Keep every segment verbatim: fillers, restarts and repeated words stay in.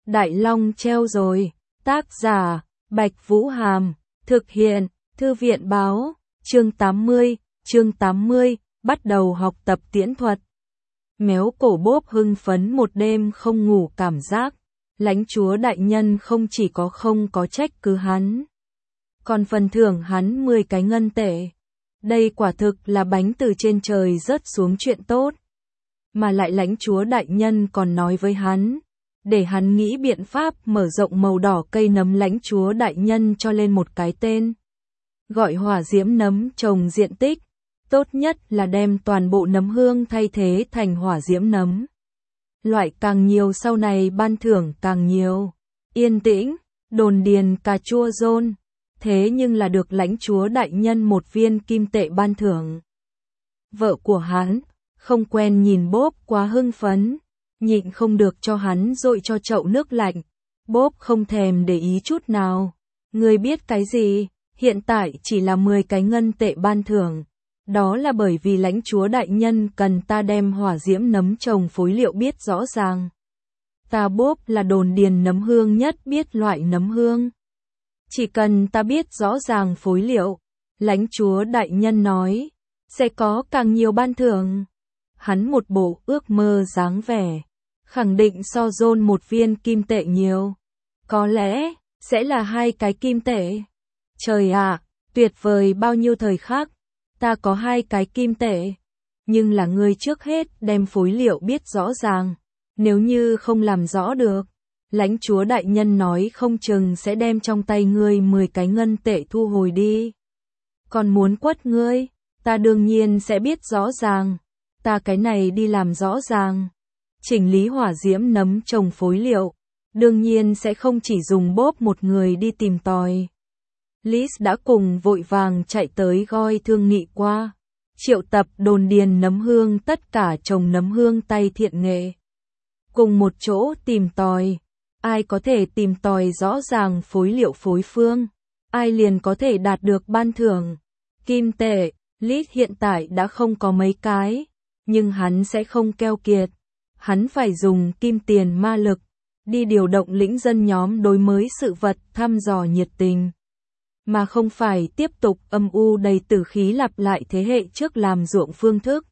Đại Long treo rồi. Tác giả, Bạch Vũ Hàm. Thực hiện, Thư viện Báo. Chương tám mươi, chương tám mươi, bắt đầu học tập tiễn thuật. Méo cổ Bốp hưng phấn một đêm không ngủ cảm giác. Lãnh chúa đại nhân không chỉ có không có trách cứ hắn, còn phần thưởng hắn mười cái ngân tệ. Đây quả thực là bánh từ trên trời rớt xuống chuyện tốt. Mà lại lãnh chúa đại nhân còn nói với hắn, để hắn nghĩ biện pháp mở rộng màu đỏ cây nấm. Lãnh chúa đại nhân cho lên một cái tên, gọi hỏa diễm nấm trồng diện tích. Tốt nhất là đem toàn bộ nấm hương thay thế thành hỏa diễm nấm. Loại càng nhiều sau này ban thưởng càng nhiều. Yên tĩnh, đồn điền cà chua rôn. Thế nhưng là được lãnh chúa đại nhân một viên kim tệ ban thưởng. Vợ của hắn, không quen nhìn Bốp quá hưng phấn, nhịn không được cho hắn dội cho chậu nước lạnh. Bốp không thèm để ý chút nào. Ngươi biết cái gì, hiện tại chỉ là mười cái ngân tệ ban thưởng. Đó là bởi vì lãnh chúa đại nhân cần ta đem hỏa diễm nấm trồng phối liệu biết rõ ràng. Ta Bốp là đồn điền nấm hương nhất biết loại nấm hương. Chỉ cần ta biết rõ ràng phối liệu, lãnh chúa đại nhân nói, sẽ có càng nhiều ban thưởng. Hắn một bộ ước mơ dáng vẻ, khẳng định so dôn một viên kim tệ nhiều. Có lẽ, sẽ là hai cái kim tệ. Trời ạ, tuyệt vời bao nhiêu thời khắc. Ta có hai cái kim tệ. Nhưng là ngươi trước hết đem phối liệu biết rõ ràng. Nếu như không làm rõ được, lãnh chúa đại nhân nói không chừng sẽ đem trong tay ngươi mười cái ngân tệ thu hồi đi. Còn muốn quất ngươi, ta đương nhiên sẽ biết rõ ràng. Ta cái này đi làm rõ ràng. Chỉnh lý hỏa diễm nấm trồng phối liệu, đương nhiên sẽ không chỉ dùng Bốp một người đi tìm tòi. Liz đã cùng vội vàng chạy tới Goi thương nghị qua, triệu tập đồn điền nấm hương tất cả trồng nấm hương tay thiện nghệ. Cùng một chỗ tìm tòi, ai có thể tìm tòi rõ ràng phối liệu phối phương, ai liền có thể đạt được ban thưởng. Kim tệ, Liz hiện tại đã không có mấy cái, nhưng hắn sẽ không keo kiệt. Hắn phải dùng kim tiền ma lực, đi điều động lĩnh dân nhóm đối mới sự vật thăm dò nhiệt tình. Mà không phải tiếp tục âm u đầy tử khí lặp lại thế hệ trước làm ruộng phương thức.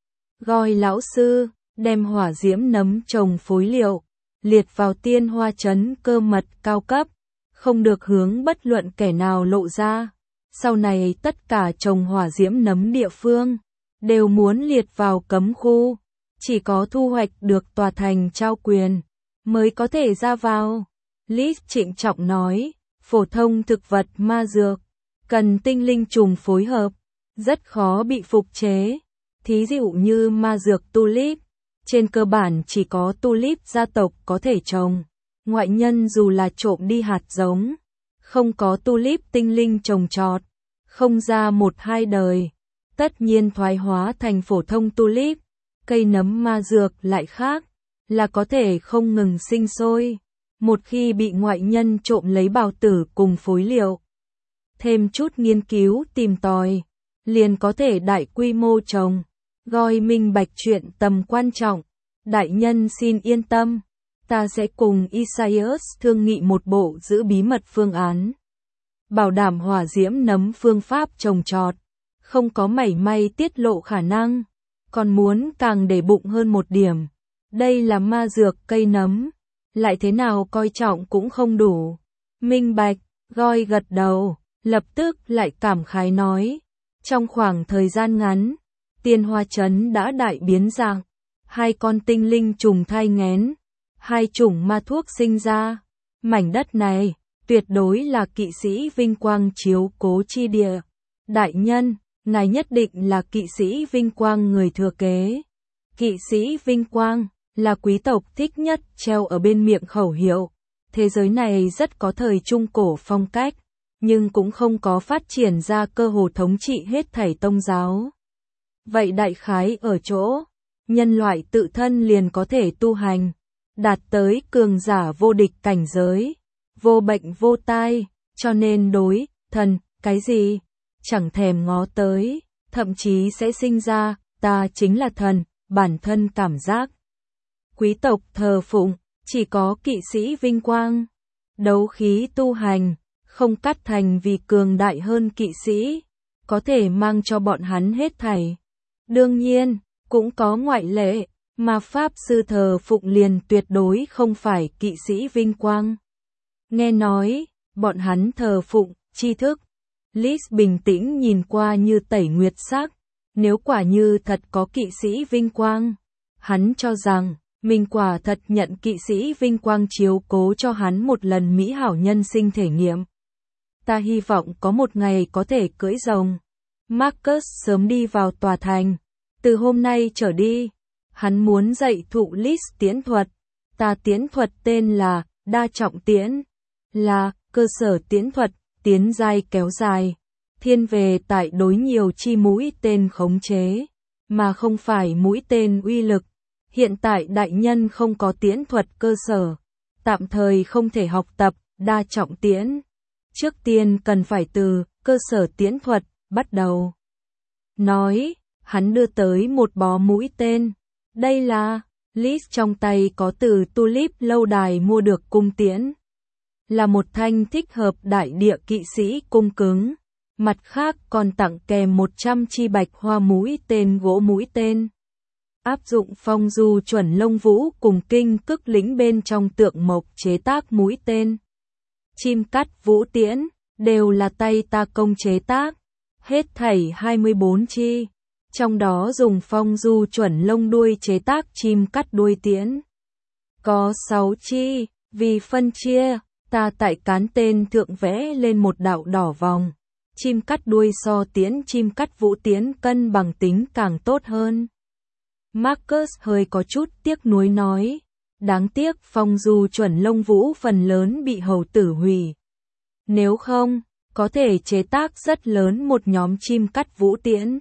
Goi lão sư, đem hỏa diễm nấm trồng phối liệu, liệt vào tiên hoa trấn cơ mật cao cấp, không được hướng bất luận kẻ nào lộ ra. Sau này tất cả trồng hỏa diễm nấm địa phương, đều muốn liệt vào cấm khu. Chỉ có thu hoạch được tòa thành trao quyền, mới có thể ra vào. Liz trịnh trọng nói, phổ thông thực vật ma dược, cần tinh linh trùng phối hợp, rất khó bị phục chế. Thí dụ như ma dược tulip, trên cơ bản chỉ có tulip gia tộc có thể trồng. Ngoại nhân dù là trộm đi hạt giống, không có tulip tinh linh trồng trọt, không ra một hai đời, tất nhiên thoái hóa thành phổ thông tulip. Cây nấm ma dược lại khác, là có thể không ngừng sinh sôi. Một khi bị ngoại nhân trộm lấy bào tử cùng phối liệu, thêm chút nghiên cứu tìm tòi, liền có thể đại quy mô trồng. Goi minh bạch chuyện tầm quan trọng. Đại nhân xin yên tâm, ta sẽ cùng Isaias thương nghị một bộ giữ bí mật phương án. Bảo đảm hỏa diễm nấm phương pháp trồng trọt, không có mảy may tiết lộ khả năng. Còn muốn càng để bụng hơn một điểm. Đây là ma dược cây nấm, lại thế nào coi trọng cũng không đủ. Minh bạch, Goi gật đầu, lập tức lại cảm khái nói. Trong khoảng thời gian ngắn, tiên hoa trấn đã đại biến dạng. Hai con tinh linh trùng thai nghén, hai chủng ma thuốc sinh ra. Mảnh đất này, tuyệt đối là kỵ sĩ vinh quang chiếu cố chi địa. Đại nhân, ngài nhất định là kỵ sĩ vinh quang người thừa kế. Kỵ sĩ vinh quang là quý tộc thích nhất treo ở bên miệng khẩu hiệu. Thế giới này rất có thời trung cổ phong cách, nhưng cũng không có phát triển ra cơ hồ thống trị hết thảy tôn giáo. Vậy đại khái ở chỗ, nhân loại tự thân liền có thể tu hành, đạt tới cường giả vô địch cảnh giới, vô bệnh vô tai, cho nên đối, thần, cái gì? Chẳng thèm ngó tới, thậm chí sẽ sinh ra, ta chính là thần, bản thân cảm giác. Quý tộc thờ phụng, Chỉ có kỵ sĩ vinh quang, đấu khí tu hành, không cắt thành vì cường đại hơn kỵ sĩ, có thể mang cho bọn hắn hết thảy. Đương nhiên, cũng có ngoại lệ, mà Pháp Sư thờ phụng liền tuyệt đối không phải kỵ sĩ vinh quang. Nghe nói, bọn hắn thờ phụng, tri thức. Liz bình tĩnh nhìn qua như tẩy nguyệt sắc, nếu quả như thật có kỵ sĩ vinh quang. Hắn cho rằng, mình quả thật nhận kỵ sĩ vinh quang chiếu cố cho hắn một lần mỹ hảo nhân sinh thể nghiệm. Ta hy vọng có một ngày có thể cưỡi rồng. Marcus sớm đi vào tòa thành. Từ hôm nay trở đi, hắn muốn dạy thụ Liz tiễn thuật. Ta tiễn thuật tên là đa trọng tiễn, là cơ sở tiễn thuật, tiến giai kéo dài, thiên về tại đối nhiều chi mũi tên khống chế, mà không phải mũi tên uy lực. Hiện tại đại nhân không có tiễn thuật cơ sở, tạm thời không thể học tập đa trọng tiễn. Trước tiên cần phải từ cơ sở tiễn thuật bắt đầu. Nói, hắn đưa tới một bó mũi tên. Đây là, Liz trong tay có từ Tulip lâu đài mua được cung tiễn. Là một thanh thích hợp đại địa kỵ sĩ cung cứng. Mặt khác còn tặng kèm một trăm chi bạch hoa mũi tên gỗ mũi tên. Áp dụng phong du chuẩn lông vũ cùng kinh cức lĩnh bên trong tượng mộc chế tác mũi tên. Chim cắt vũ tiễn, đều là tay ta công chế tác. Hết thảy hai mươi bốn chi. Trong đó dùng phong du chuẩn lông đuôi chế tác chim cắt đuôi tiễn. Có sáu chi, vì phân chia, ta tại cán tên thượng vẽ lên một đạo đỏ vòng. Chim cắt đuôi so tiễn chim cắt vũ tiễn cân bằng tính càng tốt hơn. Marcus hơi có chút tiếc nuối nói. Đáng tiếc phong du chuẩn lông vũ phần lớn bị hầu tử hủy. Nếu không, có thể chế tác rất lớn một nhóm chim cắt vũ tiễn.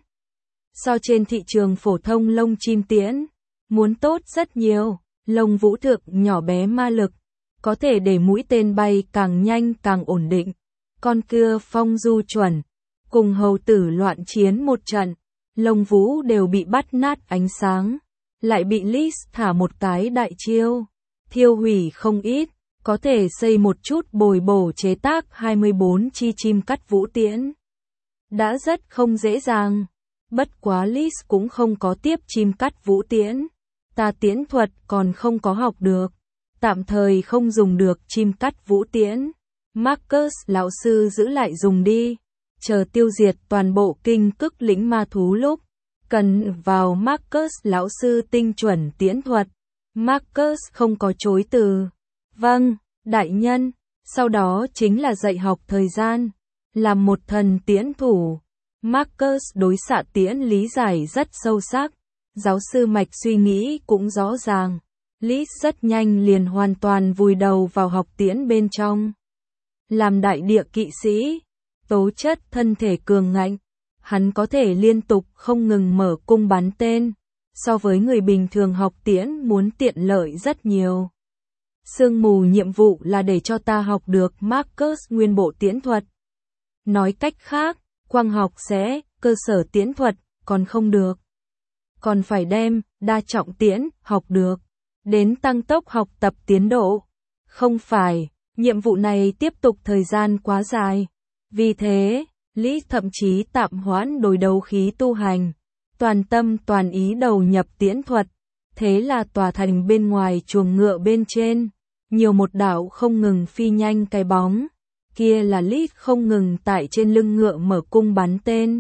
So trên thị trường phổ thông lông chim tiễn, muốn tốt rất nhiều, lông vũ thượng nhỏ bé ma lực, có thể để mũi tên bay càng nhanh càng ổn định. Con cưa phong du chuẩn, cùng hầu tử loạn chiến một trận, lông vũ đều bị bắt nát ánh sáng, lại bị Liz thả một cái đại chiêu, thiêu hủy không ít, có thể xây một chút bồi bổ chế tác hai mươi bốn chi chim cắt vũ tiễn. Đã rất không dễ dàng, bất quá Liz cũng không có tiếp chim cắt vũ tiễn, ta tiễn thuật còn không có học được, tạm thời không dùng được chim cắt vũ tiễn. Marcus lão sư giữ lại dùng đi, chờ tiêu diệt toàn bộ kinh cức lĩnh ma thú lúc, cần vào Marcus lão sư tinh chuẩn tiễn thuật. Marcus không có chối từ. Vâng, đại nhân, sau đó chính là dạy học thời gian, làm một thần tiễn thủ. Marcus đối xạ tiễn lý giải rất sâu sắc, giáo sư mạch suy nghĩ cũng rõ ràng. Liz rất nhanh liền hoàn toàn vùi đầu vào học tiễn bên trong. Làm đại địa kỵ sĩ, tố chất thân thể cường ngạnh, hắn có thể liên tục không ngừng mở cung bắn tên, so với người bình thường học tiễn muốn tiện lợi rất nhiều. Sương mù nhiệm vụ là để cho ta học được Marcus nguyên bộ tiễn thuật. Nói cách khác, quang học sẽ, cơ sở tiễn thuật, còn không được. Còn phải đem, đa trọng tiễn, học được, đến tăng tốc học tập tiến độ. Không phải, nhiệm vụ này tiếp tục thời gian quá dài. Vì thế, Lý thậm chí tạm hoãn đối đấu khí tu hành, toàn tâm toàn ý đầu nhập tiễn thuật. Thế là tòa thành bên ngoài chuồng ngựa bên trên, nhiều một đạo không ngừng phi nhanh cái bóng. Kia là Lý không ngừng tại trên lưng ngựa mở cung bắn tên.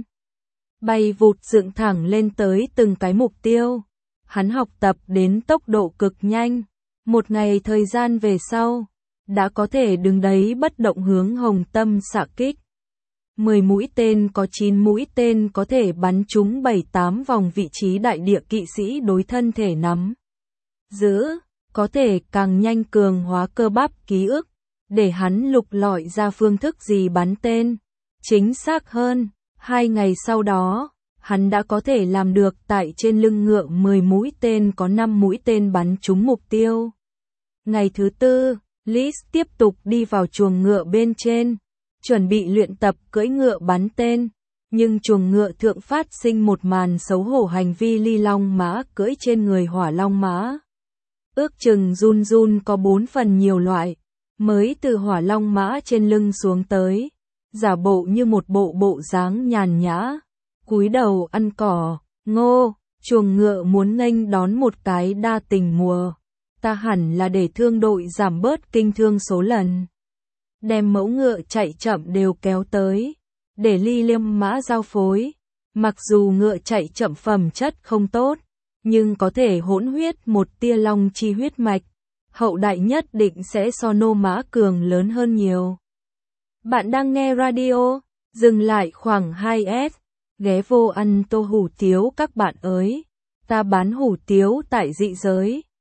Bay vụt dựng thẳng lên tới từng cái mục tiêu. Hắn học tập đến tốc độ cực nhanh. Một ngày thời gian về sau, đã có thể đứng đấy bất động hướng hồng tâm xạ kích. mười mũi tên có chín mũi tên có thể bắn trúng bảy tám vòng vị trí đại địa kỵ sĩ đối thân thể nắm giữ, có thể càng nhanh cường hóa cơ bắp ký ức, để hắn lục lọi ra phương thức gì bắn tên. Chính xác hơn, hai ngày sau đó, hắn đã có thể làm được tại trên lưng ngựa mười mũi tên có năm mũi tên bắn trúng mục tiêu. Ngày thứ tư, Liz tiếp tục đi vào chuồng ngựa bên trên, chuẩn bị luyện tập cưỡi ngựa bắn tên, nhưng chuồng ngựa thượng phát sinh một màn xấu hổ hành vi ly long mã cưỡi trên người hỏa long mã. ước chừng run run có bốn phần nhiều loại, mới từ hỏa long mã trên lưng xuống tới, giả bộ như một bộ bộ dáng nhàn nhã, cúi đầu ăn cỏ, ngô, chuồng ngựa muốn nghênh đón một cái đa tình mùa, ta hẳn là để thương đội giảm bớt kinh thương số lần. Đem mẫu ngựa chạy chậm đều kéo tới, để ly liêm mã giao phối, mặc dù ngựa chạy chậm phẩm chất không tốt, nhưng có thể hỗn huyết một tia long chi huyết mạch, hậu đại nhất định sẽ so nô mã cường lớn hơn nhiều. Bạn đang nghe radio, dừng lại khoảng hai s, ghé vô ăn tô hủ tiếu các bạn ơi, ta bán hủ tiếu tại dị giới.